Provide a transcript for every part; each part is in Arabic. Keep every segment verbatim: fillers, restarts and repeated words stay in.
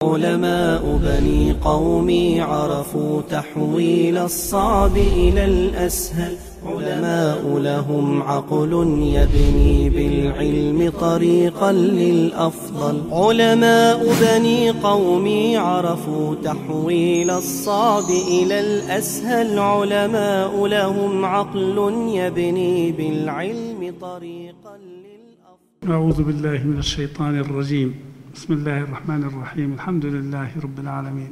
علماء بني قومي عرفوا تحويل الصعب إلى الأسهل. علماء لهم عقل يبني بالعلم طريقا للأفضل. علماء بني قومي عرفوا تحويل الصعب إلى الأسهل. علماء لهم عقل يبني بالعلم طريقا للأفضل. أعوذ بالله من الشيطان الرجيم. بسم الله الرحمن الرحيم. الحمد لله رب العالمين،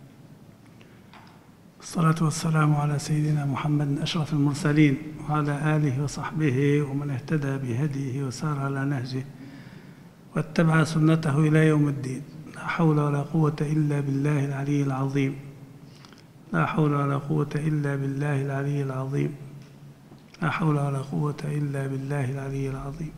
الصلاة والسلام على سيدنا محمد أشرف المرسلين وعلى آله وصحبه ومن اهتدى بهديه وسار على نهجه واتبع سنته إلى يوم الدين. لا حول ولا قوة إلا بالله العلي العظيم. لا حول ولا قوة إلا بالله العلي العظيم. لا حول ولا قوة إلا بالله العلي العظيم.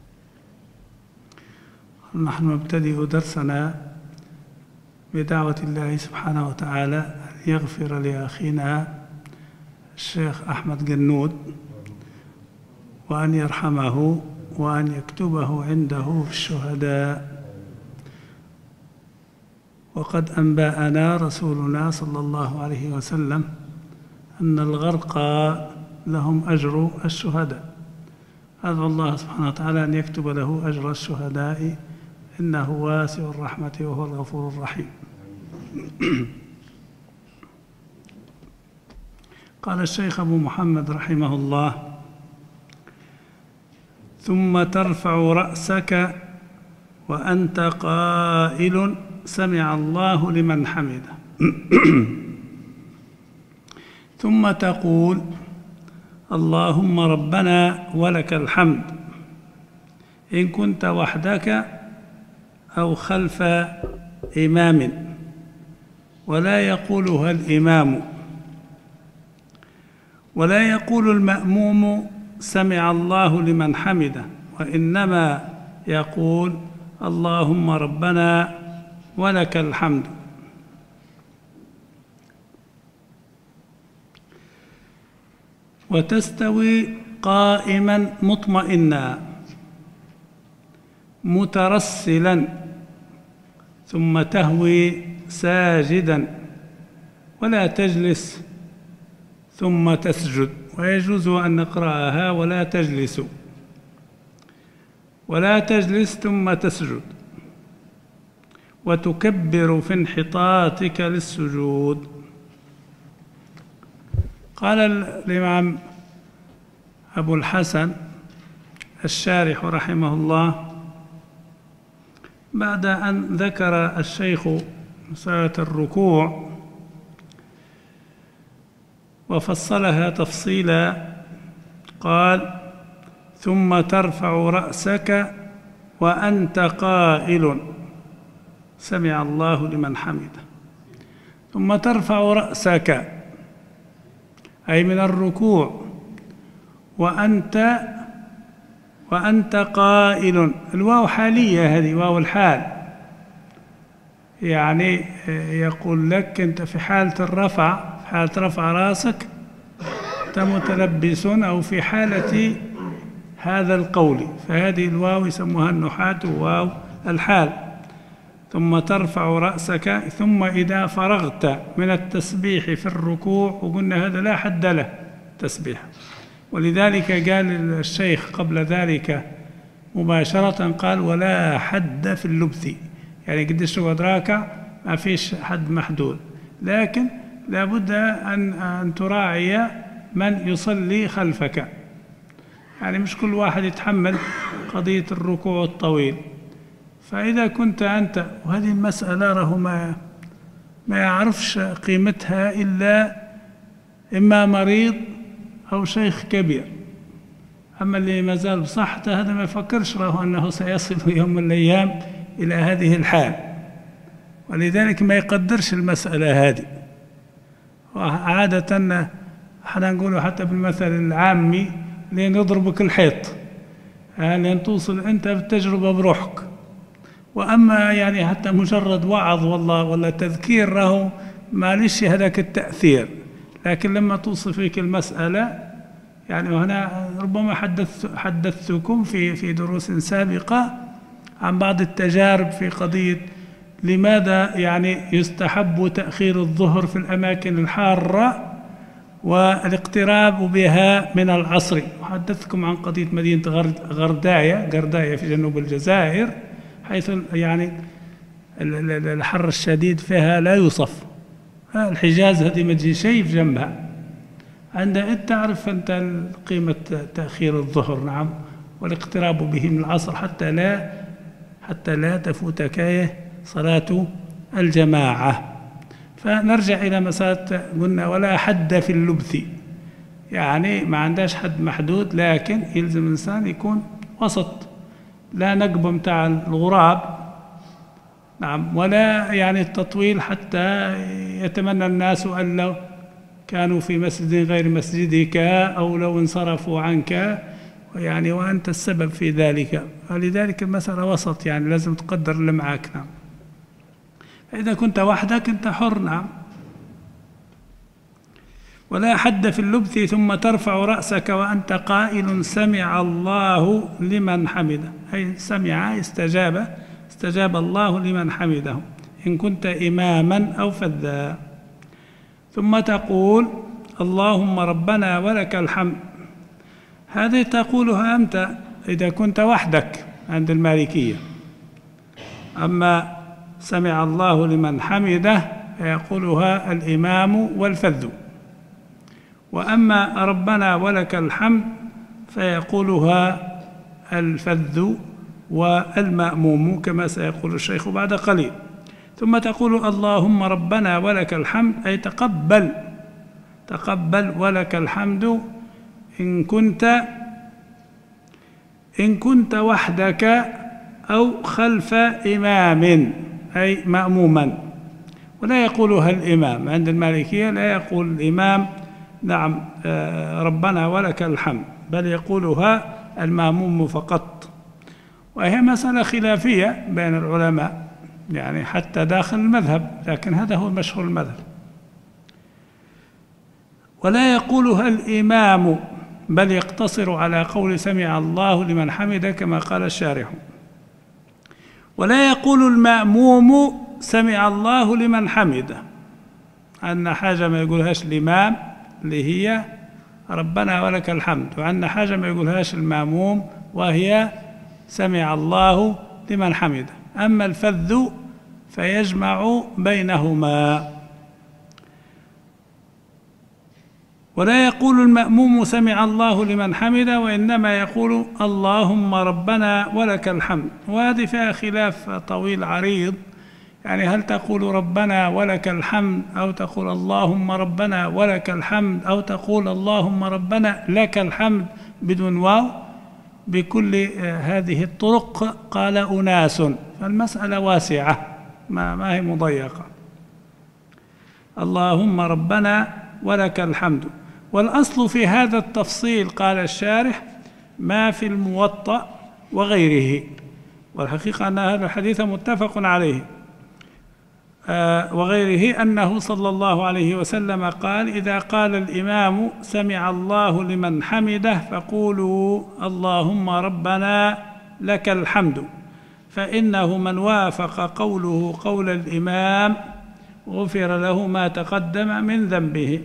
نحن نبتدئ درسنا بدعوة الله سبحانه وتعالى أن يغفر لأخينا الشيخ أحمد جنود، وأن يرحمه وأن يكتبه عنده في الشهداء. وقد أنبأنا رسولنا صلى الله عليه وسلم أن الغرقى لهم أجر الشهداء. أدعو الله سبحانه وتعالى أن يكتب له أجر الشهداء، إنه واسع الرحمة وهو الغفور الرحيم. قال الشيخ أبو محمد رحمه الله: ثم ترفع رأسك وأنت قائل سمع الله لمن حمده. ثم تقول: اللهم ربنا ولك الحمد، إن كنت وحدك أو خلف إمام، ولا يقولها الإمام، ولا يقول المأموم سمع الله لمن حمده، وإنما يقول اللهم ربنا ولك الحمد. وتستوي قائما مطمئنا مترسلا، ثم تهوي ساجدا، ولا تجلس ثم تسجد. ويجوز أن نقرأها ولا تجلس، ولا تجلس ثم تسجد. وتكبر في انحطاطك للسجود. قال الإمام أبو الحسن الشارح رحمه الله بعد أن ذكر الشيخ مسألة الركوع وفصلها تفصيلا، قال: ثم ترفع رأسك وأنت قائل سمع الله لمن حمده. ثم ترفع رأسك أي من الركوع وأنت وأنت قائل. الواو حالية، هذه واو الحال، يعني يقول لك أنت في حالة الرفع، في حالة رفع رأسك أنت متلبس، أو في حالة هذا القول، فهذه الواو يسموها النحاة واو الحال. ثم ترفع رأسك، ثم إذا فرغت من التسبيح في الركوع، وقلنا هذا لا حد له تسبيح، ولذلك قال الشيخ قبل ذلك مباشرة، قال: ولا حد في اللبث، يعني قديش تقعد راكع ما فيش حد محدود، لكن لابد أن أن تراعي من يصلي خلفك، يعني مش كل واحد يتحمل قضية الركوع الطويل. فإذا كنت أنت، وهذه المسألة راه ما ما يعرفش قيمتها إلا إما مريض أو شيخ كبير، أما اللي ما زال بصحته هذا ما يفكرش راه أنه سيصل يوم من الأيام إلى هذه الحال، ولذلك ما يقدرش المسألة هذه. وعادة احنا نقوله حتى بالمثل العامي: لين يضربك الحيط، لين توصل أنت بالتجربة بروحك. وأما يعني حتى مجرد وعظ والله ولا تذكير راهو ما ليش هذاك التأثير، لكن لما توصل فيك المسألة، يعني وهنا ربما حدث حدثتكم في في دروس سابقة عن بعض التجارب في قضية لماذا يعني يستحب تأخير الظهر في الأماكن الحارة والاقتراب بها من العصر؟ أحدثكم عن قضية مدينة غرداية غرداية في جنوب الجزائر، حيث يعني الحر الشديد فيها لا يوصف. الحجاز هذه ما تجي شيء في جنبها. عندما تعرف أنت قيمة تأخير الظهر، نعم، والاقتراب به من العصر حتى لا حتى لا تفوتك صلاة الجماعة. فنرجع إلى مسألة قلنا ولا حد في اللبث، يعني ما عندهاش حد محدود، لكن يلزم الإنسان يكون وسط، لا نقبة متاع الغراب، نعم، ولا يعني التطويل حتى يتمنى الناس أن لو كانوا في مسجد غير مسجدك أو لو انصرفوا عنك، يعني وأنت السبب في ذلك. فلذلك المسألة وسط، يعني لازم تقدر اللي معك، نعم. إذا كنت وحدك أنت حر، نعم. ولا حد في اللبث ثم ترفع رأسك وأنت قائل سمع الله لمن حمده، أي سمع استجاب استجاب الله لمن حمده إن كنت إماما أو فذا. ثم تقول اللهم ربنا ولك الحمد. هذه تقولها أنت إذا كنت وحدك عند المالكية. أما سمع الله لمن حمده فيقولها الإمام والفذ. وأما ربنا ولك الحمد فيقولها الفذ والمأموم كما سيقول الشيخ بعد قليل. ثم تقول اللهم ربنا ولك الحمد، أي تقبل تقبل ولك الحمد إن كنت إن كنت وحدك أو خلف إمام، أي مأموما. ولا يقولها الإمام عند المالكية، لا يقول الإمام نعم ربنا ولك الحمد، بل يقولها المأموم فقط. وهي مسألة خلافية بين العلماء، يعني حتى داخل المذهب، لكن هذا هو المشهور المذهب. ولا يقولها الإمام، بل يقتصر على قول سمع الله لمن حمده كما قال الشارح. ولا يقول المأموم سمع الله لمن حمده، عندنا حاجة ما يقولهاش الإمام اللي هي ربنا ولك الحمد، وعندنا حاجة ما يقولهاش المأموم وهي سمع الله لمن حمده. أما الفذ فيجمع بينهما. ولا يقول المأموم سمع الله لمن حمده، وإنما يقول اللهم ربنا ولك الحمد. وهذه فيها خلاف طويل عريض، يعني هل تقول ربنا ولك الحمد أو تقول اللهم ربنا ولك الحمد أو تقول اللهم ربنا لك الحمد بدون واو. بكل هذه الطرق قال أناس، فالمسألة واسعة ما, ما هي مضيقة. اللهم ربنا ولك الحمد. والأصل في هذا التفصيل قال الشارح ما في الموطأ وغيره، والحقيقة أن هذا الحديث متفق عليه آه وغيره، أنه صلى الله عليه وسلم قال إذا قال الإمام سمع الله لمن حمده فقولوا اللهم ربنا لك الحمد، فإنه من وافق قوله قول الإمام غفر له ما تقدم من ذنبه.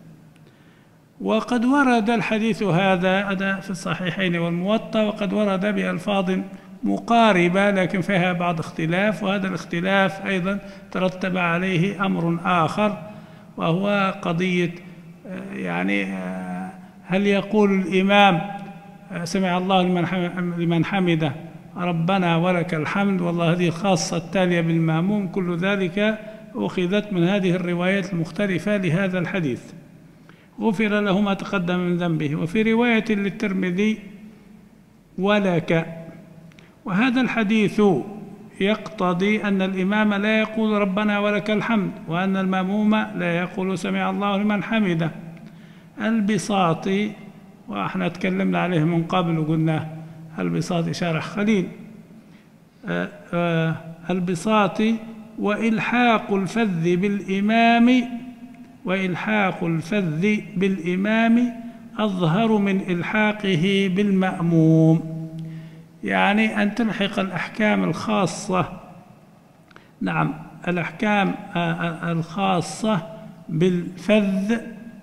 وقد ورد الحديث هذا في الصحيحين والموطأ، وقد ورد بألفاظ مقاربة لكن فيها بعض اختلاف، وهذا الاختلاف أيضا ترتب عليه أمر آخر، وهو قضية يعني هل يقول الإمام سمع الله لمن حمده ربنا ولك الحمد، والله هذه الخاصة التالية بالمأموم. كل ذلك أخذت من هذه الروايات المختلفة لهذا الحديث غفر له ما تقدم من ذنبه. وفي رواية للترمذي ولك. وهذا الحديث يقتضي أن الإمام لا يقول ربنا ولك الحمد، وأن المأموم لا يقول سمع الله لمن حمده. البساطي وإحنا تكلمنا عليه من قبل وقلنا البساطي شارح خليل آآ آآ البساطي وإلحاق الفذ بالإمام وإلحاق الفذ بالإمام أظهر من إلحاقه بالمأموم، يعني أن تلحق الأحكام الخاصة نعم الأحكام الخاصة بالفذ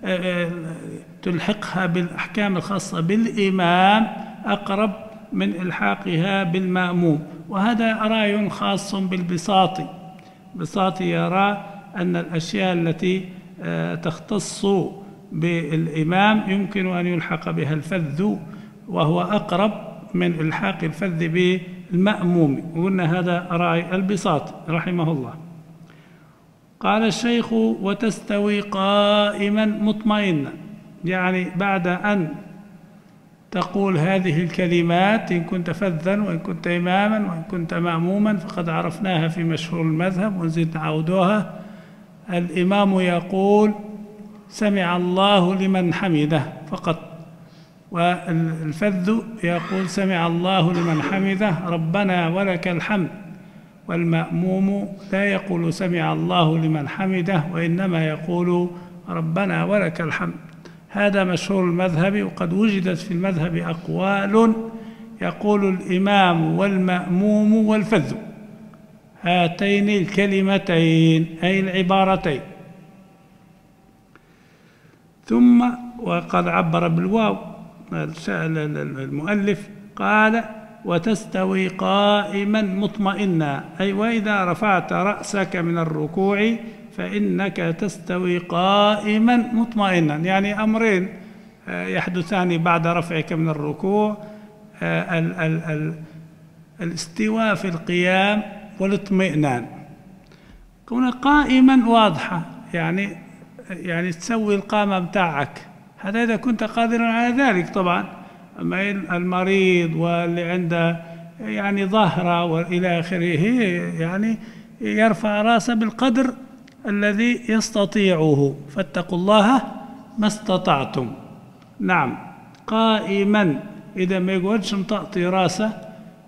تلحقها بالأحكام الخاصة بالإمام أقرب من إلحاقها بالمأموم، وهذا رأي خاص بالبساطي. البساطي يرى أن الأشياء التي تختص بالإمام يمكن أن يلحق بها الفذ، وهو أقرب من إلحاق الفذ بالمأموم، وقلنا هذا رأي البساطي رحمه الله. قال الشيخ: وتستوي قائما مطمئنا، يعني بعد أن تقول هذه الكلمات إن كنت فذا وإن كنت إماما وإن كنت مأموما، فقد عرفناها في مشهور المذهب ونزيد نعودوها. الإمام يقول سمع الله لمن حمده فقط، والفذ يقول سمع الله لمن حمده ربنا ولك الحمد، والمأموم لا يقول سمع الله لمن حمده وإنما يقول ربنا ولك الحمد. هذا مشهور المذهب، وقد وجدت في المذهب أقوال يقول الإمام والمأموم والفذ هاتين الكلمتين أي العبارتين. ثم وقد عبر بالواو المؤلف، قال: وتستوي قائما مطمئنا، أي وإذا رفعت رأسك من الركوع فإنك تستوي قائما مطمئنا، يعني أمرين يحدثان بعد رفعك من الركوع: ال ال ال الاستواء في القيام والاطمئنان. كون قائما واضحة، يعني يعني تسوي القامة بتاعك، هذا إذا كنت قادرا على ذلك طبعا. أما المريض واللي عنده يعني ظهره وإلى آخره يعني يرفع رأسه بالقدر الذي يستطيعه، فاتقوا الله ما استطعتم. نعم قائما، إذا ما يقعدش مطأطي رأسه.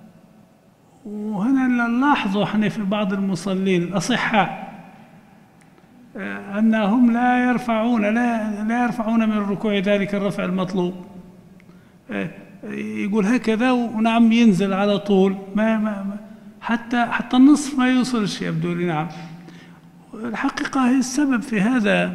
وهنا نلاحظوا احنا في بعض المصلين الأصحاء أنهم لا يرفعون لا, لا يرفعون من الركوع ذلك الرفع المطلوب، يقول هكذا ونعم ينزل على طول، ما, ما حتى حتى النصف ما يوصلش يبدو لي. نعم الحقيقة هي السبب في هذا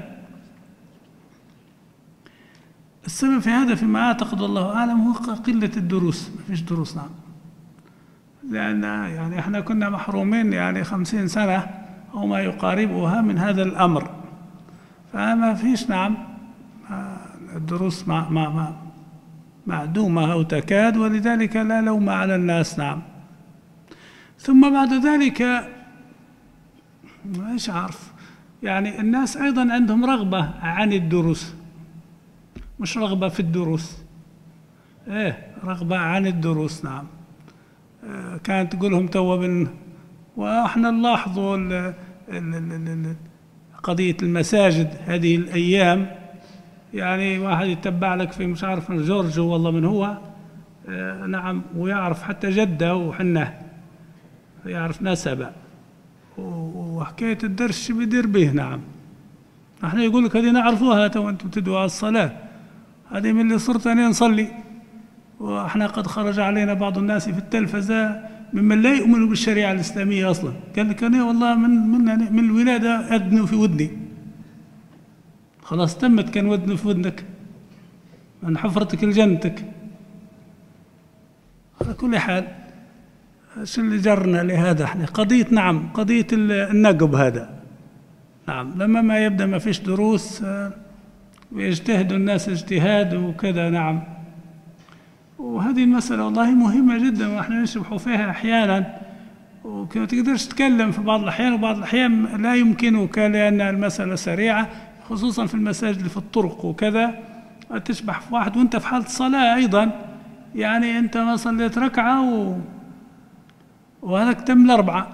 السبب في هذا فيما أعتقد الله أعلم هو قلة الدروس، ما فيش دروس. نعم لأن يعني احنا كنا محرومين يعني خمسين سنة أو ما يقاربها من هذا الأمر، فما فيش. نعم الدروس مع مع مع معدومة أو تكاد، ولذلك لا لوم على الناس. نعم ثم بعد ذلك مش عارف يعني الناس أيضا عندهم رغبة عن الدروس، مش رغبة في الدروس، إيه رغبة عن الدروس. نعم آه كانت تقولهم توا بن وإحنا نلاحظوا قضية المساجد هذه الأيام، يعني واحد يتبع لك في مش عارف من جورج والله من هو آه نعم، ويعرف حتى جده وحنه يعرف نسبه، وحكاية الدرس شو بيدير به. نعم احنا يقول لك هذه نعرفوها تو انتم تدعوا على الصلاة، هذه من اللي صرت أنا نصلي، واحنا قد خرج علينا بعض الناس في التلفزة ممن لا يؤمنوا بالشريعة الإسلامية أصلا، قال لك أنا والله من من من الولادة أذنوا في ودني، خلاص تمت، كان ودن في ودنك من حفرتك لجنتك. على كل حال شو اللي جرنا لهذا احنا قضية نعم قضية النقب هذا. نعم لما ما يبدأ ما فيش دروس ويجتهدوا الناس اجتهاد وكذا. نعم وهذه المسألة والله مهمة جدا، ونحن نشبح فيها أحيانا، وما تقدرش تتكلم في بعض الأحيان، وبعض الأحيان لا يمكنك لأن المسألة سريعة، خصوصا في المساجد اللي في الطرق وكذا، تشبح في واحد وانت في حالة صلاة أيضا، يعني انت ما صليت ركعة و... وهذاك تم الأربعة.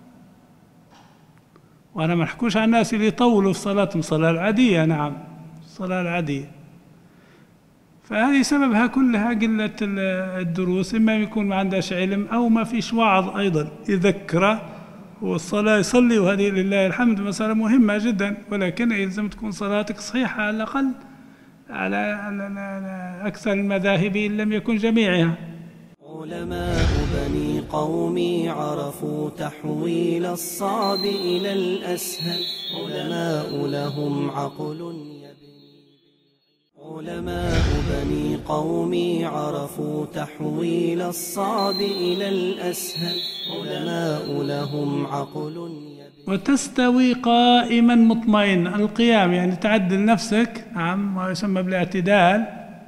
وأنا ما نحكوش عن الناس اللي يطولوا في صلاتهم، الصلاة العادية. نعم الصلاة العادية. فهذه سببها كلها قلة الدروس، إما يكون ما عندهاش علم أو ما فيش وعظ أيضا يذكره، والصلاة يصلي وهذه لله الحمد مسألة مهمة جدا، ولكن يلزم تكون صلاتك صحيحة على الأقل على أكثر المذاهب إن لم يكن جميعها. علماء بني قومي عرفوا تحويل الصعب إلى الأسهل، علماء لهم عقل يبني. علماء بني قومي عرفوا تحويل الصعب إلى الأسهل، علماء لهم عقل يبني. وتستوي قائما مطمئنا. القيام يعني تعدل نفسك، نعم، ما يسمى بالاعتدال.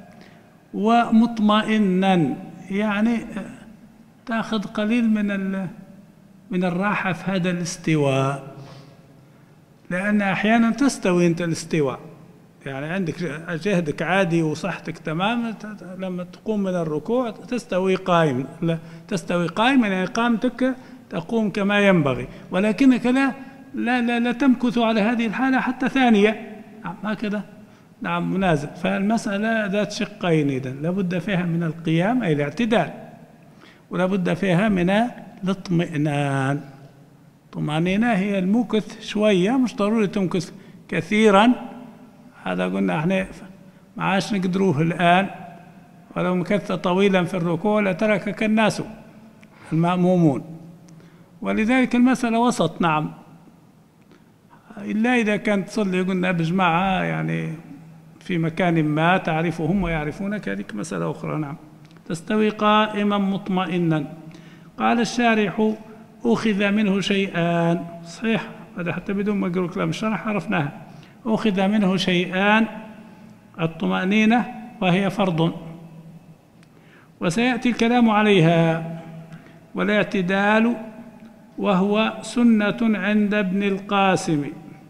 ومطمئنا يعني تأخذ قليل من من الراحة في هذا الاستواء، لأن أحيانا تستوي أنت الاستواء، يعني عندك جهدك عادي وصحتك تمام، لما تقوم من الركوع تستوي قائم، لا تستوي قائما يعني قامتك تقوم كما ينبغي، ولكنك لا لا لا, لا تمكث على هذه الحالة حتى ثانية، هكذا، نعم، منازل. فالمسألة ذات شقين، إذن لابد فيها من القيام أي الاعتدال، ولابد فيها من الاطمئنان. طمأنينة هي المكث شوية، مش ضروري تمكث كثيرا، هذا قلنا احنا ما عادش نقدروه الآن، ولو مكثت طويلا في الركوع لتركك الناس المأمومون، ولذلك المسألة وسط، نعم، إلا إذا كانت تصلي قلنا بجماعة يعني في مكان ما تعرفهم ويعرفونك، هذيك مسألة أخرى. نعم. تستوي قائما مطمئنا. قال الشارح: أخذ منه شيئان. صحيح، هذا حتى بدون ما أقرأ كلام الشرح عرفناها. أخذ منه شيئان: الطمأنينة وهي فرض، وسيأتي الكلام عليها، والاعتدال وهو سنة عند ابن القاسم.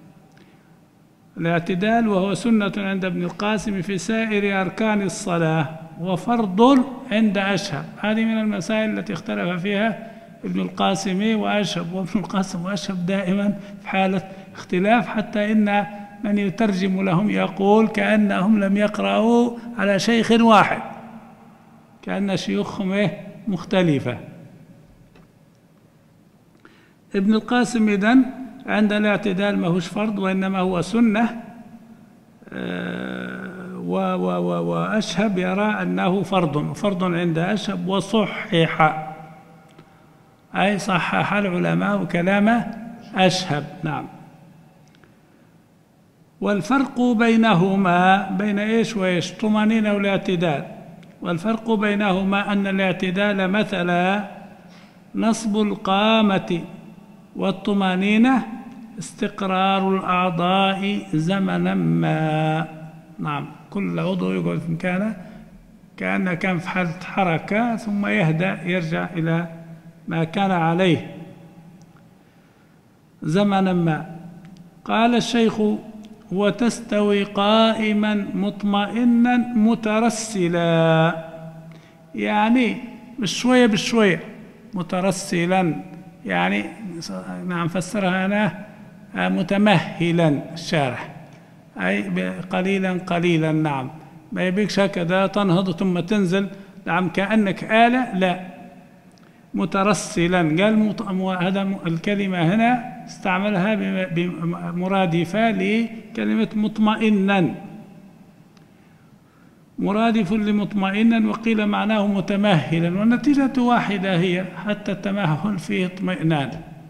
الاعتدال وهو سنة عند ابن القاسم في سائر أركان الصلاة، وفرض عند أشهب. هذه من المسائل التي اختلف فيها ابن القاسم وأشهب، وابن القاسم وأشهب دائما في حالة اختلاف، حتى إن من يترجم لهم يقول كأنهم لم يقرأوا على شيخ واحد، كأن شيوخهم مختلفة. ابن القاسم إذن عند الاعتدال ما هوش فرض، وإنما هو سنة، وأشهب يرى أنه فرض، فرض عند أشهب، وصحح أي صحح العلماء كلام أشهب. نعم. والفرق بينهما بين إيش وإيش؟ طمأنينة والاعتدال. والفرق بينهما أن الاعتدال مثلا نصب القامة، والطمأنينة استقرار الأعضاء زمنا ما. نعم، كل عضو يقعد في مكانه كأنه كان في حالة حركة، ثم يهدأ يرجع إلى ما كان عليه زمنا ما. قال الشيخ: وتستوي قائما مطمئنا مترسلا، يعني بشوية بشوية، مترسلا يعني، نعم، فسرها أنا متمهلا الشارح، أي قليلا قليلا. نعم، ما يبيكش هكذا تنهض ثم تنزل، نعم، كأنك آلة، لا، مترسلا. قال هذا الكلمة هنا استعملها مرادفة لكلمة مطمئنا، مرادف لمطمئنا، وقيل معناه متمهلا، والنتيجة واحدة هي حتى التمهل فيه اطمئنان.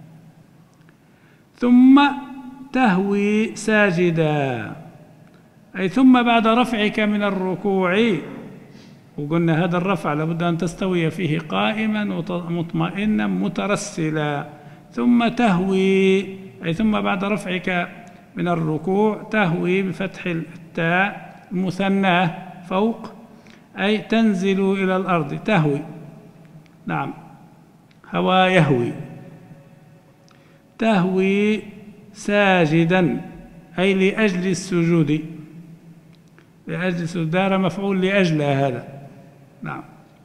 ثم تهوي ساجدا، أي ثم بعد رفعك من الركوع، وقلنا هذا الرفع لابد أن تستوي فيه قائما مطمئنا مترسلا. ثم تهوي أي ثم بعد رفعك من الركوع تهوي بفتح التاء المثناه فوق، أي تنزل إلى الأرض، تهوي. نعم، هوى يهوي. تهوي ساجدا أي لأجل السجود، لأجل السجود، دار مفعول لأجل هذا. نعم،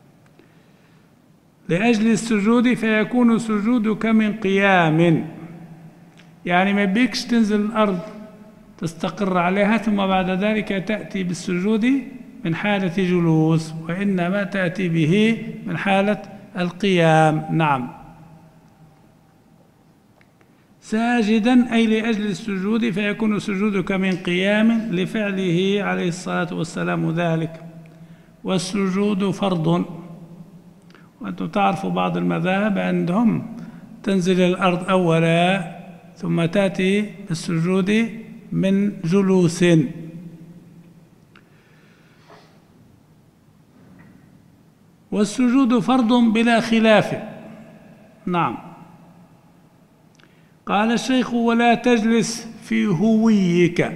لأجل السجود، فيكون سجودك من قيام، يعني ما بيكش تنزل الأرض تستقر عليها ثم بعد ذلك تأتي بالسجود من حالة جلوس، وإنما تأتي به من حالة القيام. نعم. ساجدا أي لأجل السجود، فيكون سجودك من قيام لفعله عليه الصلاة والسلام ذلك. والسجود فرض، وأنتم تعرفوا بعض المذاهب عندهم تنزل الأرض أولا ثم تأتي بالسجود من جلوس. والسجود فرض بلا خلاف. نعم. قال الشيخ: ولا تجلس في هويك،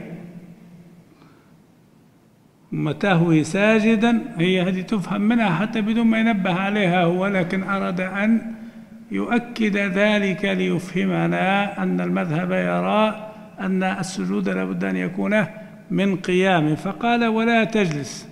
ثم تهوي ساجدا. هي هذه تفهم منها حتى بدون ما ينبه عليها هو، لكن أراد أن يؤكد ذلك ليفهمنا أن المذهب يرى أن السجود لابد أن يكون من قيام، فقال: ولا تجلس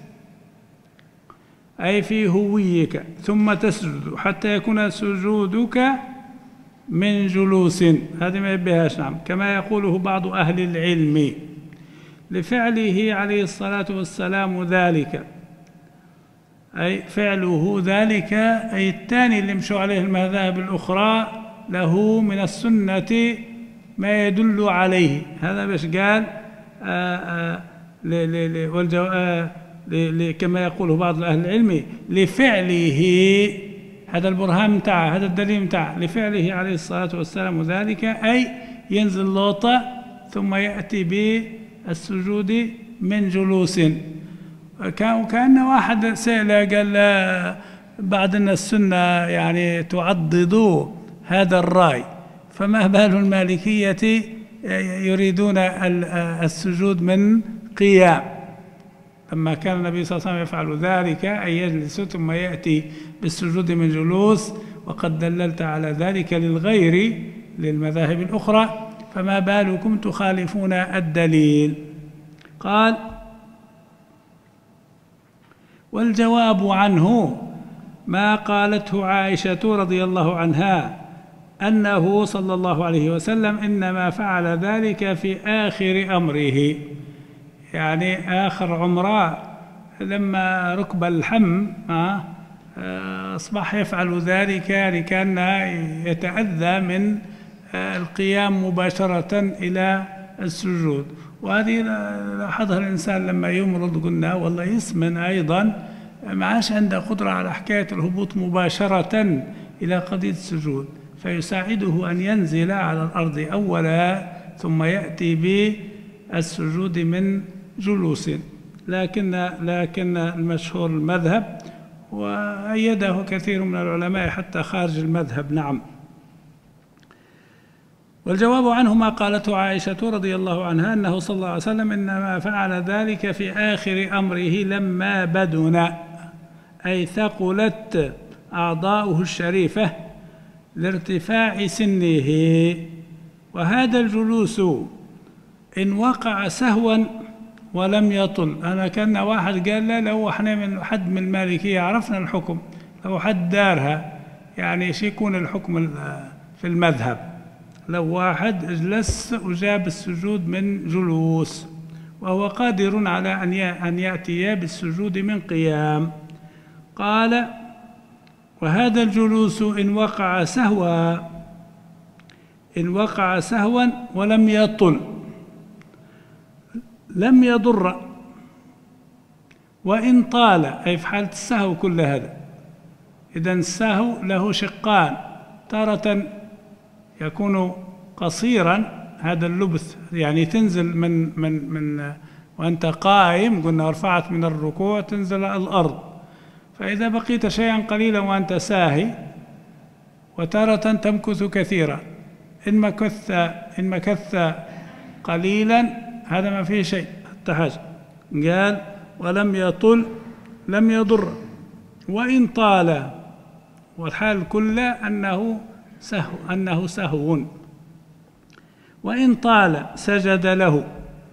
أي في هويك ثم تسجد حتى يكون سجودك من جلوس. هذه ما يبيهاش. نعم. كما يقوله بعض أهل العلم لفعله عليه الصلاة والسلام ذلك، أي فعله ذلك، أي الثاني اللي مشوا عليه المذاهب الأخرى له من السنة ما يدل عليه. هذا باش قال آآ آآ والجو... آآ كما يقوله بعض أهل العلم لفعله. هذا البرهان متاعه، هذا الدليل متاعه لفعله عليه الصلاة والسلام ذلك، أي ينزل لوطة ثم يأتي بالسجود من جلوس. وكأن واحد سأل قال لا بعد أن السنة يعني تعضد هذا الرأي، فما بال المالكية يريدون السجود من قيام، لما كان النبي صلى الله عليه وسلم يفعل ذلك أي يجلس ثم يأتي بالسجود من جلوس، وقد دللت على ذلك للغير للمذاهب الأخرى، فما بالكم تخالفون الدليل. قال: والجواب عنه ما قالته عائشة رضي الله عنها أنه صلى الله عليه وسلم إنما فعل ذلك في آخر أمره، يعني آخر عمره لما ركب الحم أصبح يفعل ذلك، يعني كان يتأذى من القيام مباشرة إلى السجود. وهذه لاحظها الإنسان لما يمرض، قلنا والله يسمن أيضا، ما عادش عنده قدرة على حكاية الهبوط مباشرة إلى قضية السجود، فيساعده أن ينزل على الأرض أولا ثم يأتي بالسجود من جلوس. لكن لكن المشهور المذهب، وأيده كثير من العلماء حتى خارج المذهب. نعم. والجواب عنه ما قالته عائشة رضي الله عنها أنه صلى الله عليه وسلم إنما فعل ذلك في آخر أمره لما بدن، أي ثقلت أعضاؤه الشريفة لارتفاع سنه. وهذا الجلوس إن وقع سهوا ولم يطل. أنا كان واحد قال لا، لو احنا من حد من المالكية عرفنا الحكم، لو حد دارها يعني ايش يكون الحكم في المذهب؟ لو واحد اجلس وجاب السجود من جلوس وهو قادر على أن يأتي بالسجود من قيام. قال: وهذا الجلوس إن وقع سهوا إن وقع سهوا ولم يطل لم يضر، وإن طال، أي في حالة السهو كل هذا. إذن السهو له شقان، تارة يكون قصيرا، هذا اللبث يعني تنزل من من من وأنت قائم، قلنا رفعت من الركوع تنزل على الأرض، فإذا بقيت شيئا قليلا وأنت ساهي، وتارة تمكث كثيرا. إن مكث إن مكث قليلا هذا ما فيه شيء حتى حاجة. قال: ولم يطل لم يضر، وإن طال، والحال كلها أنه سهو أنه سهو وإن طال سجد له.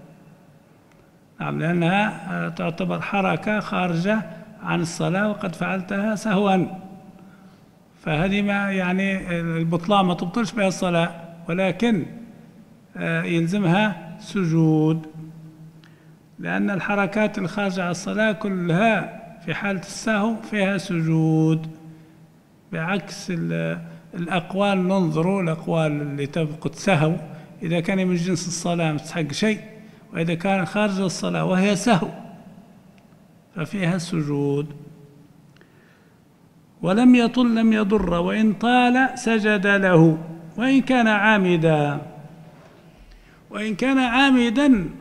نعم، لأنها تعتبر حركة خارجة عن الصلاة وقد فعلتها سهوا، فهذه ما يعني البطلان ما تبطلش بها الصلاة، ولكن يلزمها سجود، لأن الحركات الخارجة عن الصلاة كلها في حالة السهو فيها سجود، بعكس الأقوال. ننظروا الأقوال اللي تفقد سهو، إذا كان من جنس الصلاة ما تستحق شيء، وإذا كان خارج الصلاة وهي سهو ففيها السجود. ولم يطل لم يضر، وإن طال سجد له، وإن كان عامدا. وإن كان عامدا،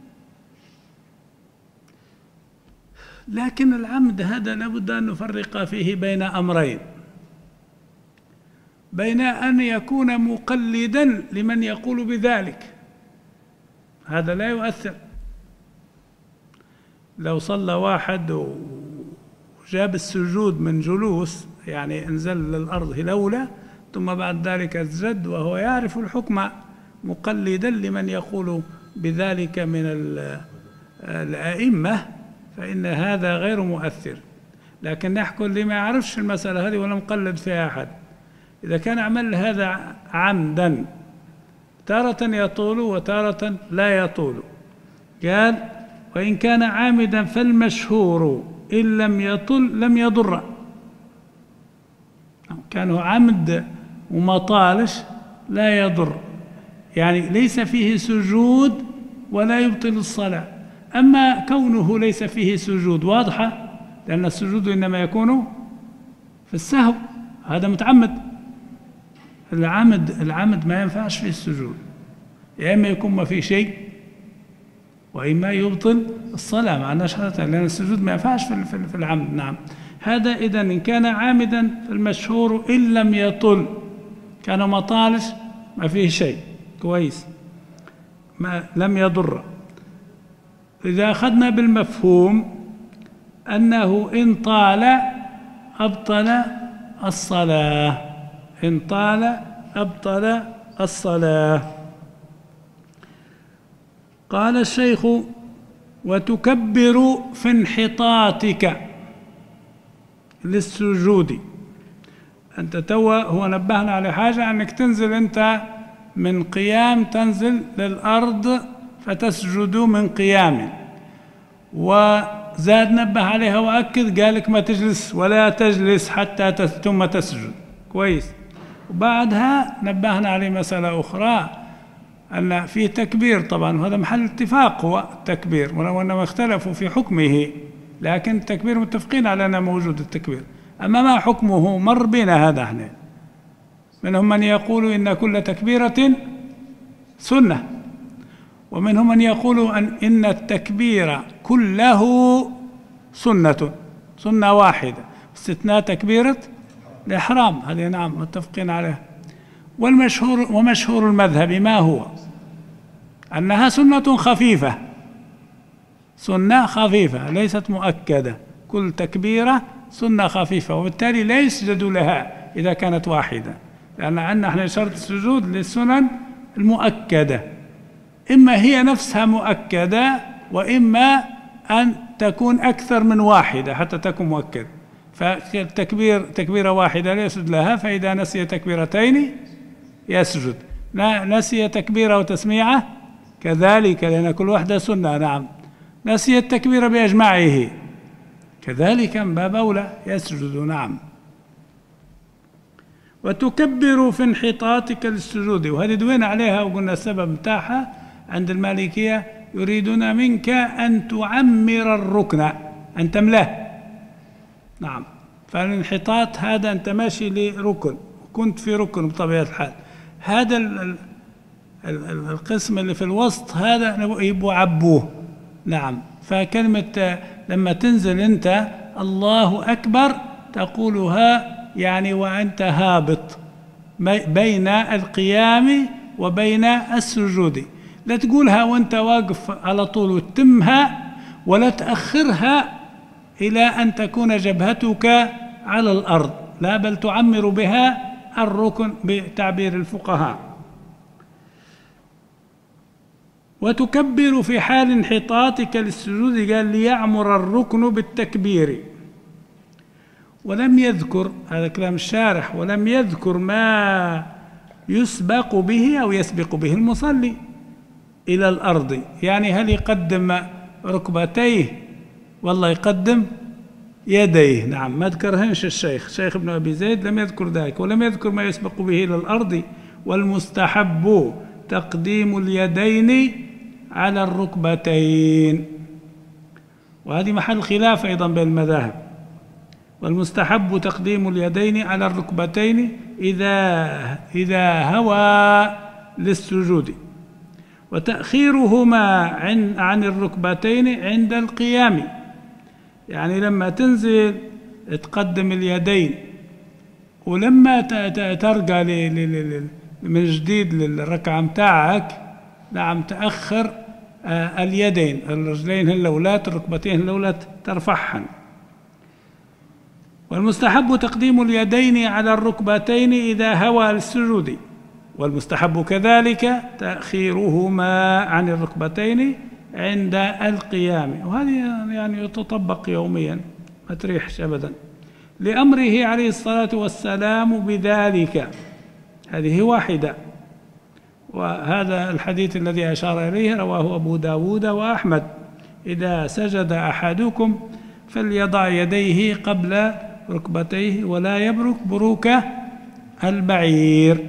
لكن العمد هذا لابد أن نفرق فيه بين أمرين: بين أن يكون مقلدا لمن يقول بذلك، هذا لا يؤثر. لو صلى واحد وجاب السجود من جلوس، يعني انزل للأرض هلولة ثم بعد ذلك اسجد وهو يعرف الحكم، مقلدا لمن يقول بذلك من الأئمة، فإن هذا غير مؤثر. لكن نحكي اللي ما يعرفش المسألة هذه ولا مقلد فيها أحد، إذا كان عمل هذا عمدا تارة يطول وتارة لا يطول، قال: وإن كان عامدا فالمشهور إن لم يطل لم يضر. كان عمد وما طالش لا يضر، يعني ليس فيه سجود ولا يبطل الصلاة. أما كونه ليس فيه سجود واضحة، لأن السجود إنما يكون في السهو، هذا متعمد. العمد العمد ما ينفعش فيه السجود، يا إما يكون ما فيه شيء وإما يبطل الصلاة مع نشاطها، لأن السجود ما ينفعش في العمد. نعم، هذا إذا إن كان عامدا فالمشهور إن لم يطل، كان ما طالش ما فيه شيء كويس، ما لم يضر. إذا أخذنا بالمفهوم أنه إن طال أبطل الصلاة، إن طال أبطل الصلاة. قال الشيخ: وتكبر في انحطاطك للسجود. أنت توا هو نبهنا على حاجة، أنك تنزل أنت من قيام، تنزل للأرض فتسجد من قيام، وزاد نبه عليها وأكد، قالك ما تجلس ولا تجلس حتى ثم تسجد كويس. وبعدها نبهنا عليه مسألة أخرى، أن فيه تكبير طبعا، وهذا محل اتفاق هو التكبير، ولو أنهم اختلفوا في حكمه، لكن التكبير متفقين على أنه موجود التكبير. أما ما حكمه مر بنا هذا احنا، منهم من يقول إن كل تكبيرة سنة، ومنهم من يقول أن إن التكبير كله سنة سنة واحدة، استثناء تكبيرة الإحرام، هذه نعم متفقين عليها. والمشهور ومشهور المذهب ما هو؟ أنها سنة خفيفة، سنة خفيفة ليست مؤكدة، كل تكبيرة سنة خفيفة، وبالتالي لا يسجد لها إذا كانت واحدة، لأن عندنا احنا شرط السجود للسنن المؤكدة، إما هي نفسها مؤكدة وإما أن تكون أكثر من واحدة حتى تكون مؤكدة. فالتكبير تكبيرة واحدة لا يسجد لها، فإذا نسي تكبيرتين يسجد، نسي تكبيرة وتسميعة كذلك، لأن كل واحدة سنة. نعم، نسي التكبير بأجمعه كذلك من باب أولى يسجد. نعم. وتكبر في انحطاطك للسجود، وهذه دوينا عليها وقلنا السبب متاعها عند المالكية، يريدون منك أن تعمر الركن، أن تملاه. نعم، فالانحطاط هذا أنت ماشي لركن، كنت في ركن بطبيعة الحال، هذا القسم اللي في الوسط هذا يبقوا عبوه. نعم، فكلمة لما تنزل أنت الله أكبر تقولها يعني وأنت هابط بين القيام وبين السجود، لا تقولها وأنت واقف على طول وتتمها، ولا تأخرها إلى أن تكون جبهتك على الأرض، لا، بل تعمر بها الركن بتعبير الفقهاء. وتكبر في حال انحطاطك للسجود، قال ليعمر الركن بالتكبير، ولم يذكر، هذا كلام الشارح، ولم يذكر ما يسبق به أو يسبق به المصلي إلى الأرض، يعني هل يقدم ركبتيه والله يقدم يديه. نعم، ما ذكرهنش الشيخ الشيخ ابن أبي زيد لم يذكر ذلك، ولم يذكر ما يسبق به إلى الأرض. والمستحب تقديم اليدين على الركبتين، وهذه محل خلاف أيضا بين المذاهب، والمستحب تقديم اليدين على الركبتين إذا إذا هوى للسجود، وتأخيرهما عن عن الركبتين عند القيام، يعني لما تنزل تقدم اليدين، ولما ترجع من جديد للركعة متاعك نعم تأخر اليدين، الرجلين الأولات الركبتين الأولات ترفعهن. والمستحب تقديم اليدين على الركبتين إذا هوى للسجود، والمستحب كذلك تأخيرهما عن الركبتين عند القيام، وهذه يعني تطبق يوميا ما تريحش أبدا، لأمره عليه الصلاة والسلام بذلك. هذه واحدة، وهذا الحديث الذي أشار إليه رواه أبو داود وأحمد: إذا سجد أحدكم فليضع يديه قبل ركبتيه ولا يبرك بروك البعير.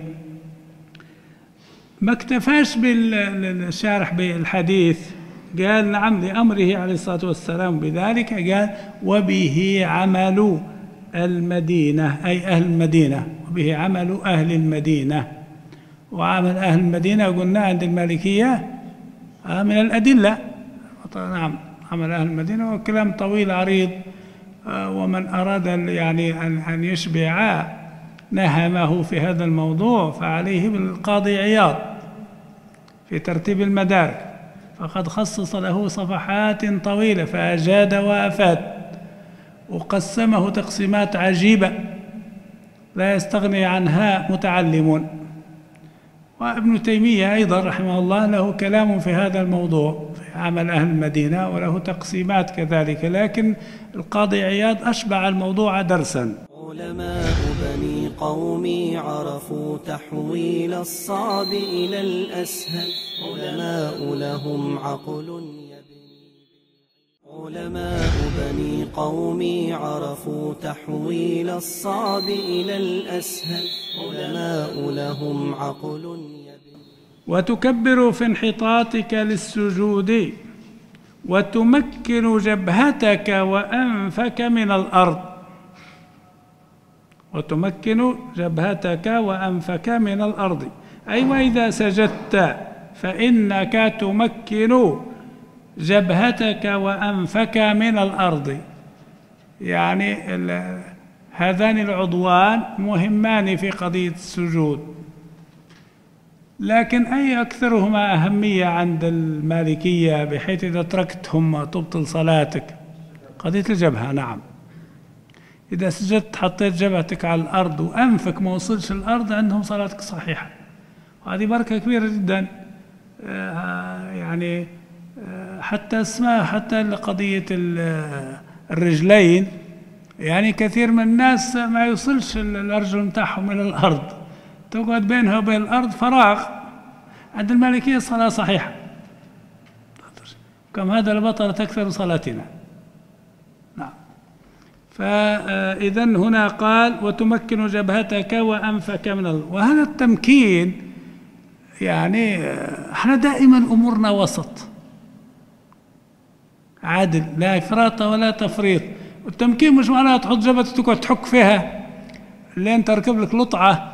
ما اكتفاش بالشارح بالحديث، قال نعم لأمره عليه الصلاة والسلام بذلك، قال وبه عمل المدينة، أي أهل المدينة، وبه عمل أهل المدينة. وعمل أهل المدينة قلنا عند المالكية من الأدلة، نعم عمل أهل المدينة، وكلام طويل عريض، ومن أراد يعني أن يشبع نهمه في هذا الموضوع فعليه بالقاضي عياض في ترتيب المدارك، فقد خصص له صفحات طويلة فأجاد وأفاد، وقسمه تقسيمات عجيبة لا يستغني عنها متعلمون. وابن تيمية أيضا رحمه الله له كلام في هذا الموضوع في عمل أهل المدينة، وله تقسيمات كذلك، لكن القاضي عياض أشبع الموضوع درسا. علماء بني قومي عرفوا تحويل الصعب إلى الأسهل، علماء لهم عقل يبني. علماء بني قومي عرفوا تحويل الصعب إلى الأسهل، علماء لهم عقل يبني. وتكبر في انحطاطك للسجود، وتمكن جبهتك وأنفك من الأرض، وتمكن جبهتك وأنفك من الأرض، أي وإذا سجدت فإنك تمكن جبهتك وأنفك من الأرض. يعني هذان العضوان مهمان في قضية السجود، لكن أي أكثرهما أهمية عند المالكية بحيث إذا تركتهم تبطل صلاتك؟ قضية الجبهة. نعم، إذا سجدت حطيت جبهتك على الأرض وأنفك ما وصلش الأرض عندهم صلاتك صحيحة، وهذه بركة كبيرة جدا. يعني حتى اسمها حتى قضية الرجلين، يعني كثير من الناس ما يوصلش الأرجل متاعهم إلى الأرض، تقعد بينها وبين الأرض فراغ. عند المالكية الصلاة صحيحة، كم هذا لبطل تكثر صلاتنا. نعم، فإذا هنا قال وتمكن جبهتك وأنفك من الأرض، وهذا التمكين يعني احنا دائما أمورنا وسط عادل، لا إفراط ولا تفريط. والتمكين مش معناها تحط جبهتك تقعد تحك فيها لين تركب لك لطعة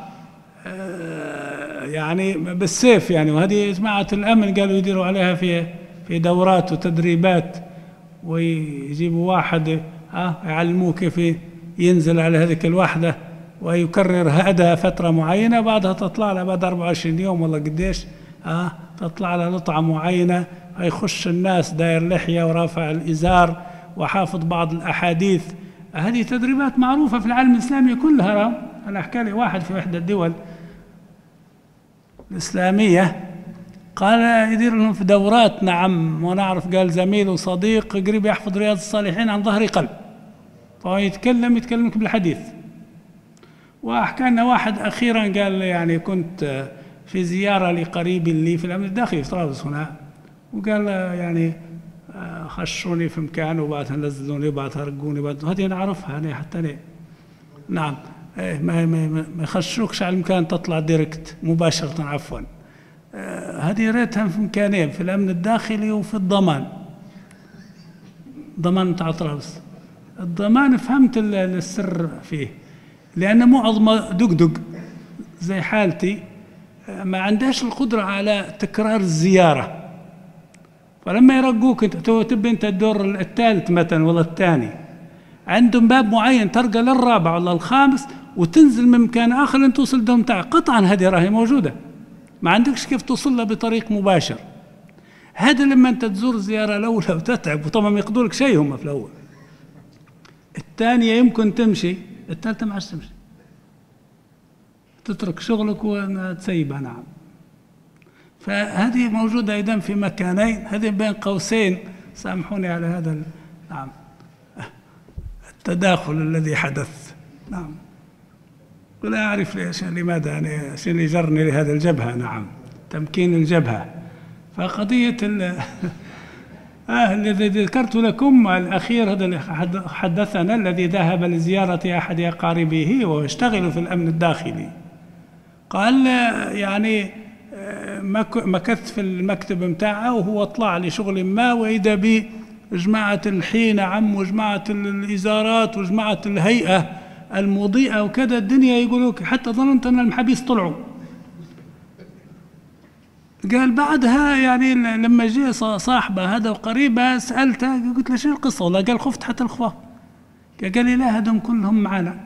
يعني بالسيف يعني. وهذه جماعة الأمن قالوا يديروا عليها في في دورات وتدريبات، ويجيبوا واحد ها يعلموه كيف ينزل على هذيك الوحدة ويكرر هذا فترة معينة، بعدها تطلع له بعد أربعة وعشرين يوم والله قديش ها تطلع له لطعة معينة، يخش الناس داير لحية ورافع الإزار وحافظ بعض الأحاديث. هذه تدريبات معروفة في العالم الإسلامي كلها. أنا أحكي لي واحد في إحدى الدول الإسلامية قال يدير لهم في دورات. نعم، ونعرف قال زميل وصديق قريب يحفظ رياض الصالحين عن ظهر قلب، فهو يتكلم يتكلمك بالحديث. وأحكى لنا واحد أخيرا قال يعني كنت في زيارة لقريب لي في الأمن الداخلي في طرابلس هنا، وقال يعني خشوني في مكان وبعدها نزلوني وبعدها رقوني بعد. هذه أنا أعرفها أنا حتى أنا. نعم، ما ما ما يخشوكش على المكان تطلع ديركت مباشرة عفوا. هذه ريتها في مكانين، في الأمن الداخلي وفي الضمان، ضمان تاع طرابلس. الضمان فهمت السر فيه، لأن معظم دقدق زي حالتي ما عندهاش القدرة على تكرار الزيارة، فلما يرقوك انت تبي انت الدور الثالث مثلا ولا الثاني، عندهم باب معين ترقى للرابع ولا الخامس وتنزل من مكان آخر لين توصل الدوم تاعك، قطعا هذه راهي موجودة، ما عندكش كيف توصل لها بطريق مباشر. هذا لما انت تزور زيارة الأولى وتتعب، وطبعا ما يقدروا لك شيء هم في الأول. الثانية يمكن تمشي، الثالثة ما عادش تمشي، تترك شغلك وتسيبها. نعم. فهذه موجودة أيضا في مكانين، هذه بين قوسين سامحوني على هذا نعم التداخل الذي حدث. نعم. ولا أعرف ليش لماذا يعني شو اللي جرني لهذا الجبهة. نعم. تمكين الجبهة. فقضية آه الذي ذكرت لكم الأخير هذا اللي حدثنا الذي ذهب لزيارة أحد أقاربه وهو يشتغل في الأمن الداخلي، قال يعني مكثت في المكتب متاعه وهو طلع لشغل ما، وإذا بي جماعة الحين عم وجماعة الإزارات وجماعة الهيئة المضيئة وكذا الدنيا، يقولوا حتى ظننت أن المحابيس طلعوا. قال بعدها يعني لما جاء صاحبه هذا وقريبه سألته، قلت له شو القصة؟ والله قال خفت حتى الخفاف. قال لي لا، هذم كلهم معنا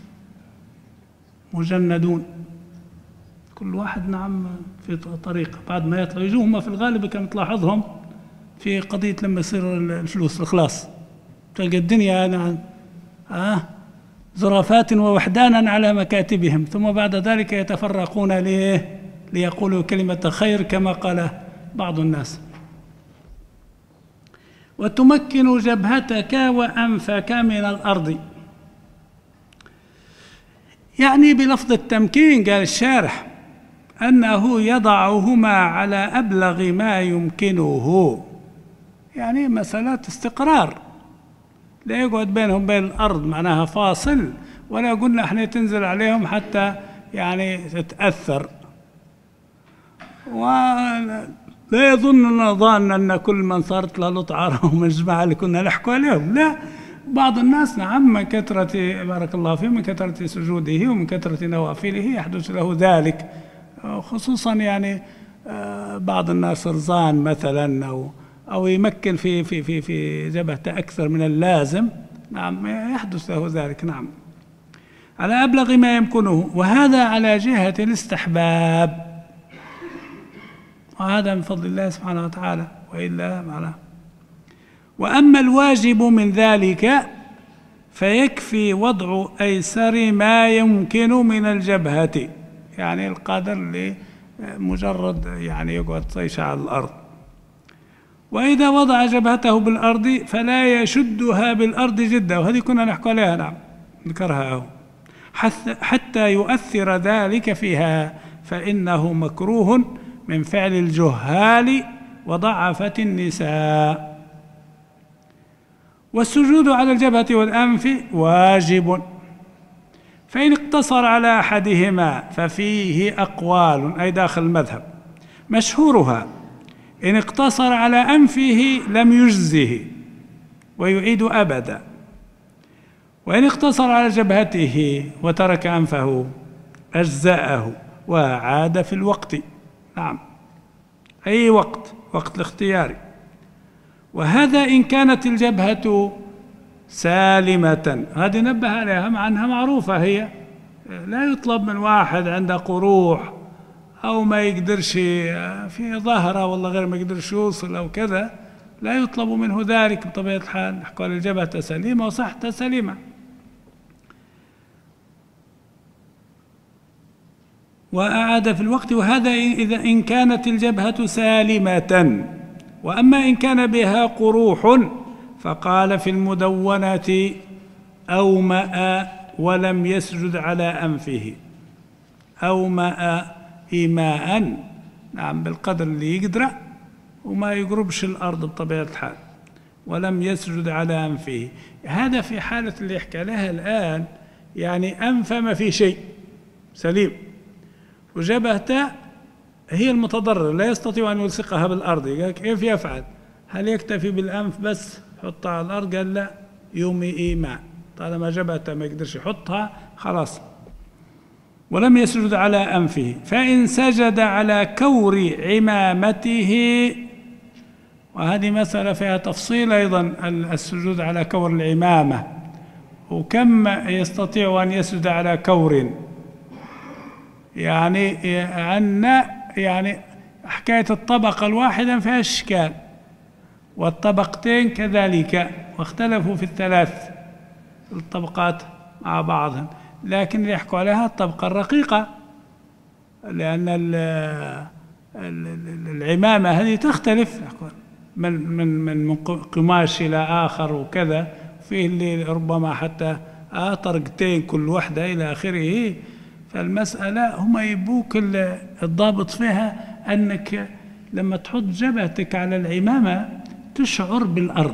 مجندون، كل واحد نعم في طريقه، بعد ما يطلعوا يجوا هم في الغالب كان تلاحظهم في قضية لما يصير الفلوس الخلاص، تلقى الدنيا نعم آه زرافات ووحدانا على مكاتبهم، ثم بعد ذلك يتفرقون ليه؟ ليقولوا كلمة خير كما قال بعض الناس. وتمكن جبهتك وأنفك من الأرض، يعني بلفظ التمكين قال الشارح أنه يضعهما على أبلغ ما يمكنه، يعني مسألة استقرار، لا يقعد بينهم بين الأرض معناها فاصل، ولا قلنا احنا تنزل عليهم حتى يعني تتأثر. ولا يظن ظان أن كل من صارت له لطعة هم الجماعة اللي كنا نحكوا عليهم، لا، بعض الناس نعم من كثرة بارك الله فيه من كثرة سجوده ومن كثرة نوافله يحدث له ذلك، خصوصا يعني بعض الناس رزان مثلا أو أو يمكن في في في في جبهته أكثر من اللازم، نعم يحدث له ذلك. نعم على أبلغ ما يمكنه، وهذا على جهة الاستحباب، وهذا من فضل الله سبحانه وتعالى، وإلا معناه. وأما الواجب من ذلك فيكفي وضع أيسر ما يمكن من الجبهة، يعني القادر لمجرد يعني يقعد طيش على الأرض. وإذا وضع جبهته بالأرض فلا يشدها بالأرض جدا، وهذه كنا نحكي عليها نعم ذكرها أهو، حتى يؤثر ذلك فيها، فإنه مكروه من فعل الجهال وضعفة النساء. والسجود على الجبهة والأنف واجب، فإن اقتصر على أحدهما ففيه أقوال أي داخل المذهب، مشهورها إن اقتصر على أنفه لم يجزه ويعيد أبدا، وإن اقتصر على جبهته وترك أنفه أجزأه وعاد في الوقت. نعم أي وقت، وقت الاختيار. وهذا إن كانت الجبهة سالمة، هذه نبه عليها مع أنها معروفة، هي لا يطلب من واحد عنده قروح أو ما يقدرش في ظهره والله غير ما يقدرش يوصل أو كذا، لا يطلب منه ذلك بطبيعة الحال، نحكي على الجبهة سليمة وصحتها سليمة. وأعاد في الوقت، وهذا إذا إن كانت الجبهة سالمة. وأما إن كان بها قروح فقال في المدونة أومأ ولم يسجد على أنفه، أومأ إيماء، نعم بالقدر اللي يقدر وما يقربش الأرض بطبيعة الحال، ولم يسجد على أنفه. هذا في حالة اللي يحكي عليها الآن، يعني أنف ما في شيء سليم، وجبهته هي المتضرر لا يستطيع أن يلصقها بالأرض. كيف يفعل؟ هل يكتفي بالأنف بس حطها على الأرض؟ قال لا، يومي إيمان، طالما جبهته ما يقدرش يحطها خلاص. ولم يسجد على أنفه، فإن سجد على كور عمامته، وهذه مسألة فيها تفصيل أيضا، السجود على كور العمامة، وكم يستطيع أن يسجد على كور، يعني عنا يعني حكاية الطبقة الواحدة فيها إشكال، والطبقتين كذلك، واختلفوا في الثلاث الطبقات مع بعضهم، لكن اللي يحكوا عليها الطبقة الرقيقة، لأن العمامة هذه تختلف من من من قماش إلى آخر وكذا، فيه اللي ربما حتى آه طرقتين كل واحدة إلى آخره. فالمسألة هم يبوك الضابط فيها أنك لما تحط جبهتك على العمامة تشعر بالأرض،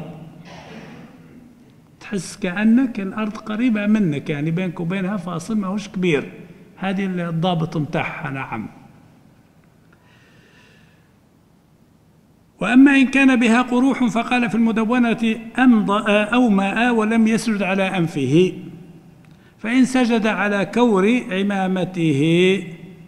تحس كأنك الأرض قريبة منك، يعني بينك وبينها فاصل ما هوش كبير، هذه الضابط متاعها. نعم. وأما إن كان بها قروح فقال في المدونة أمضى أو ماء ولم يسجد على أنفه، فإن سجد على كور عمامته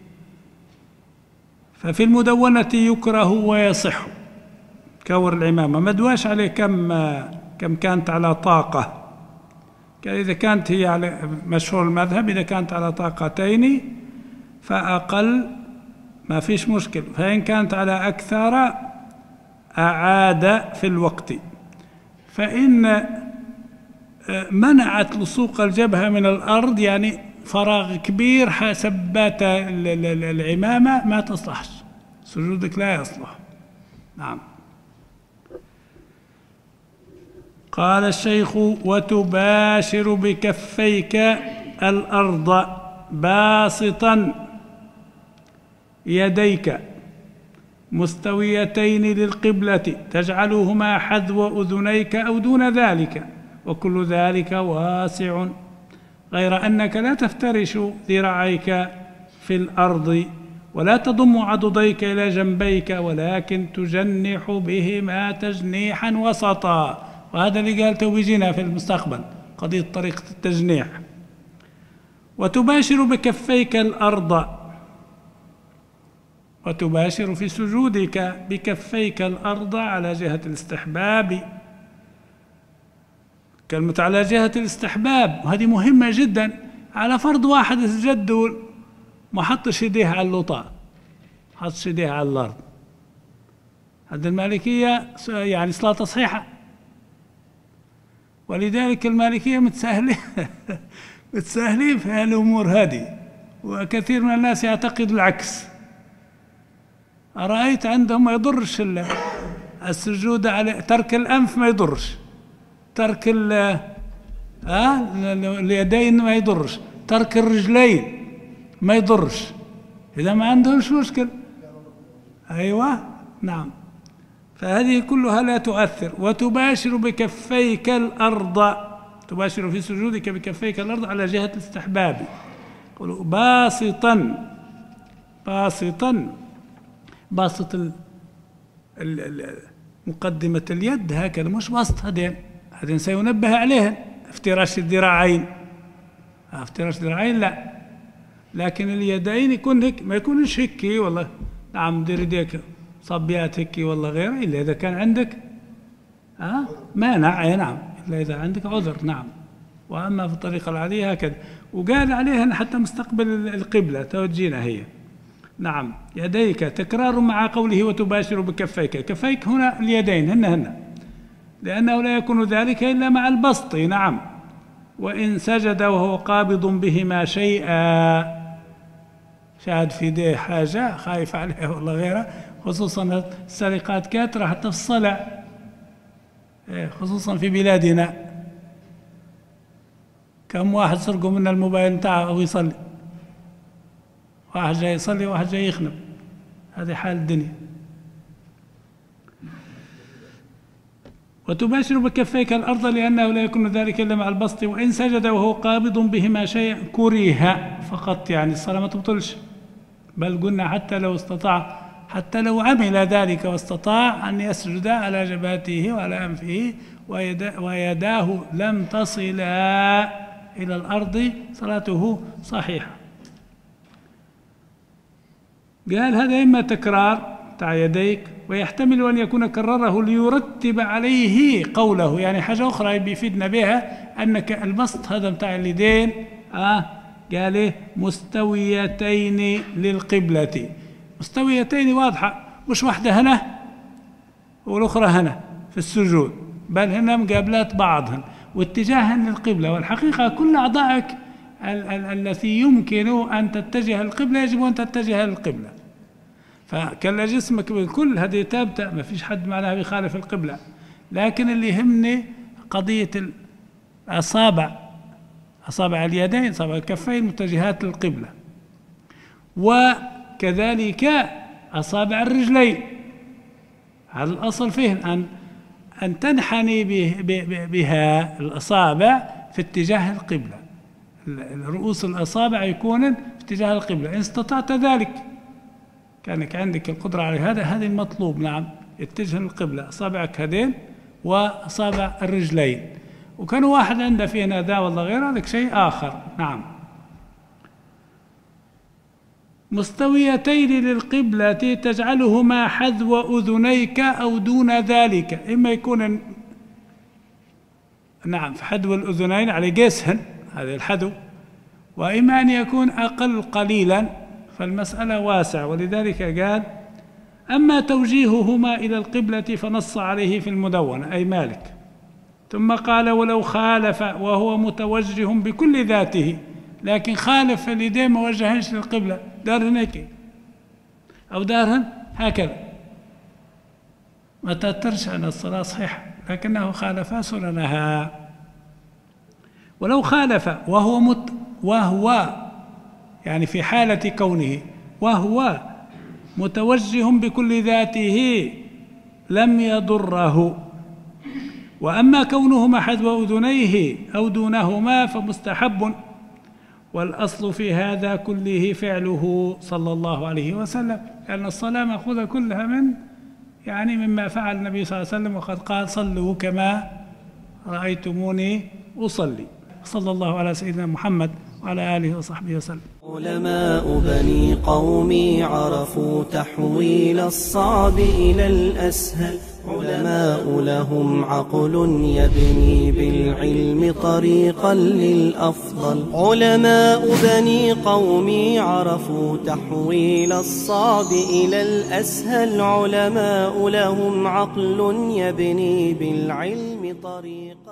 ففي المدونة يكره ويصح. كور العمامة ما دواش عليه كم كم كانت على طاقة، إذا كانت هي على مشهور المذهب إذا كانت على طاقتين فأقل ما فيش مشكل، فإن كانت على أكثر أعاد في الوقت. فإن منعت لصوق الجبهة من الأرض، يعني فراغ كبير حسبات العمامة، ما تصلحش، سجودك لا يصلح. نعم. قال الشيخ: وتباشر بكفيك الأرض باسطا يديك مستويتين للقبلة تجعلهما حذو أذنيك أو دون ذلك، وكل ذلك واسع، غير أنك لا تفترش ذراعيك في الأرض ولا تضم عضديك إلى جنبيك، ولكن تجنح بهما تجنيحا وسطا. وهذا اللي قالته بيجينا في المستقبل، قضية طريقة التجنيح. وتباشر بكفيك الأرض، وتباشر في سجودك بكفيك الأرض على جهة الاستحباب. كلمة على جهة الاستحباب وهذه مهمة جدا. على فرض واحد سجد ما حطش يديه على اللطاء، حطش يديه على الأرض، هذا المالكية يعني صلاة صحيحة، ولذلك المالكية متساهلين متساهلين في هالأمور هذه، وكثير من الناس يعتقد العكس. أرأيت عندهم ما يضرش السجود على ترك الأنف، ما يضرش ترك ال آه اليدين، ما يضرش ترك الرجلين، ما يضرش، إذا ما عندهمش مشكل. أيوة نعم. فهذه كلها لا تؤثر. وتباشر بكفيك الأرض، تباشر في سجودك بكفيك الأرض على جهة الاستحباب. باسطا، باسطا باسط ال ال مقدمة اليد هكذا، مش باسط هذين، هذين سينبه عليهن. افتراش الذراعين، افتراش الذراعين لا، لكن اليدين يكون هيك، ما يكونش هيك والله. نعم، دير يديك صبيات هيك والله غيره، إلا إذا كان عندك ها مانع. أي نعم، إلا إذا عندك عذر. نعم. وأما في الطريقة العادية هكذا. وقال عليها حتى مستقبل القبلة توجينا هي. نعم. يديك تكرار مع قوله وتباشر بكفيك. كفيك هنا اليدين هن هن، لأنه لا يكون ذلك إلا مع البسط. نعم. وإن سجد وهو قابض بهما شيئا، شاهد في يديه حاجة خايف عليها ولا غيرها، خصوصا السرقات كثرة حتى في الصلاة، خصوصا في بلادنا. كم واحد سرقوا من الموبايل نتاعه وهو يصلي، واحد جاي يصلي واحد جاي يخنب، هذه حال الدنيا. وتباشر بكفيك الأرض لأنه لا يكون ذلك إلا مع البسط. وإن سجد وهو قابض بهما شيء كره فقط، يعني الصلاة ما تبطلش، بل قلنا حتى لو استطاع حتى لو عمل ذلك واستطاع أن يسجد على جبهته وعلى أنفه ويداه لم تصلا إلى الأرض صلاته صحيحة. قال هذا إما تكرار تاع يديك، ويحتمل أن يكون كرره ليرتب عليه قوله، يعني حاجة أخرى بيفيدنا بها أنك البسط هذا متاع اليدين آه قال إيه مستويتين للقبلة. مستويتين واضحة، مش واحدة هنا والأخرى هنا في السجود، بل هنا مقابلات بعضهن واتجاها للقبلة. والحقيقة كل أعضائك التي يمكن أن تتجه القبلة يجب أن تتجه للقبلة، فكلا جسمك بالكل هذه تابتة، ما فيش حد معناها بيخالف القبلة. لكن اللي يهمني قضية الأصابع، أصابع اليدين أصابع الكفين متجهات للقبلة، وكذلك أصابع الرجلين. هذا الأصل فيه أن أن تنحني بها الأصابع في اتجاه القبلة، رؤوس الأصابع يكون في اتجاه القبلة إن استطعت ذلك، كانك عندك القدرة على هذا، هذا المطلوب. نعم اتجه للقبلة، أصابعك هذين وأصابع الرجلين. وكان واحد عنده فيه ناداء والله غير هذا شيء آخر. نعم مستويتين للقبلة تجعلهما حذو أذنيك أو دون ذلك، إما يكون نعم في حذو الأذنين على قيسهن هذا الحذو، وإما أن يكون أقل قليلا، فالمسألة واسعة. ولذلك قال أما توجيههما إلى القبلة فنص عليه في المدونة أي مالك. ثم قال ولو خالف وهو متوجه بكل ذاته، لكن خالف اليدين ما وجهنش للقبلة، دارهن هيك أو دارهن هكذا، ما تأثرش أن الصلاة صحيحة، لكنه خالف سننها. ولو خالف وهو مت وهو يعني في حالة كونه وهو متوجه بكل ذاته لم يضره. وأما كونهما حذو أذنيه أو دونهما فمستحب، والأصل في هذا كله فعله صلى الله عليه وسلم، لأن الصلاة مأخوذة كلها من يعني مما فعل النبي صلى الله عليه وسلم، وقد قال صلوا كما رأيتموني أصلي. صلى الله على سيدنا محمد وعلى آله وصحبه وسلم. علماء بني قومي عرفوا تحويل الصعب إلى الأسهل، علماء لهم عقل يبني بالعلم طريقا للأفضل. علماء بني قومي عرفوا تحويل الصعب إلى الأسهل، علماء لهم عقل يبني بالعلم طريقا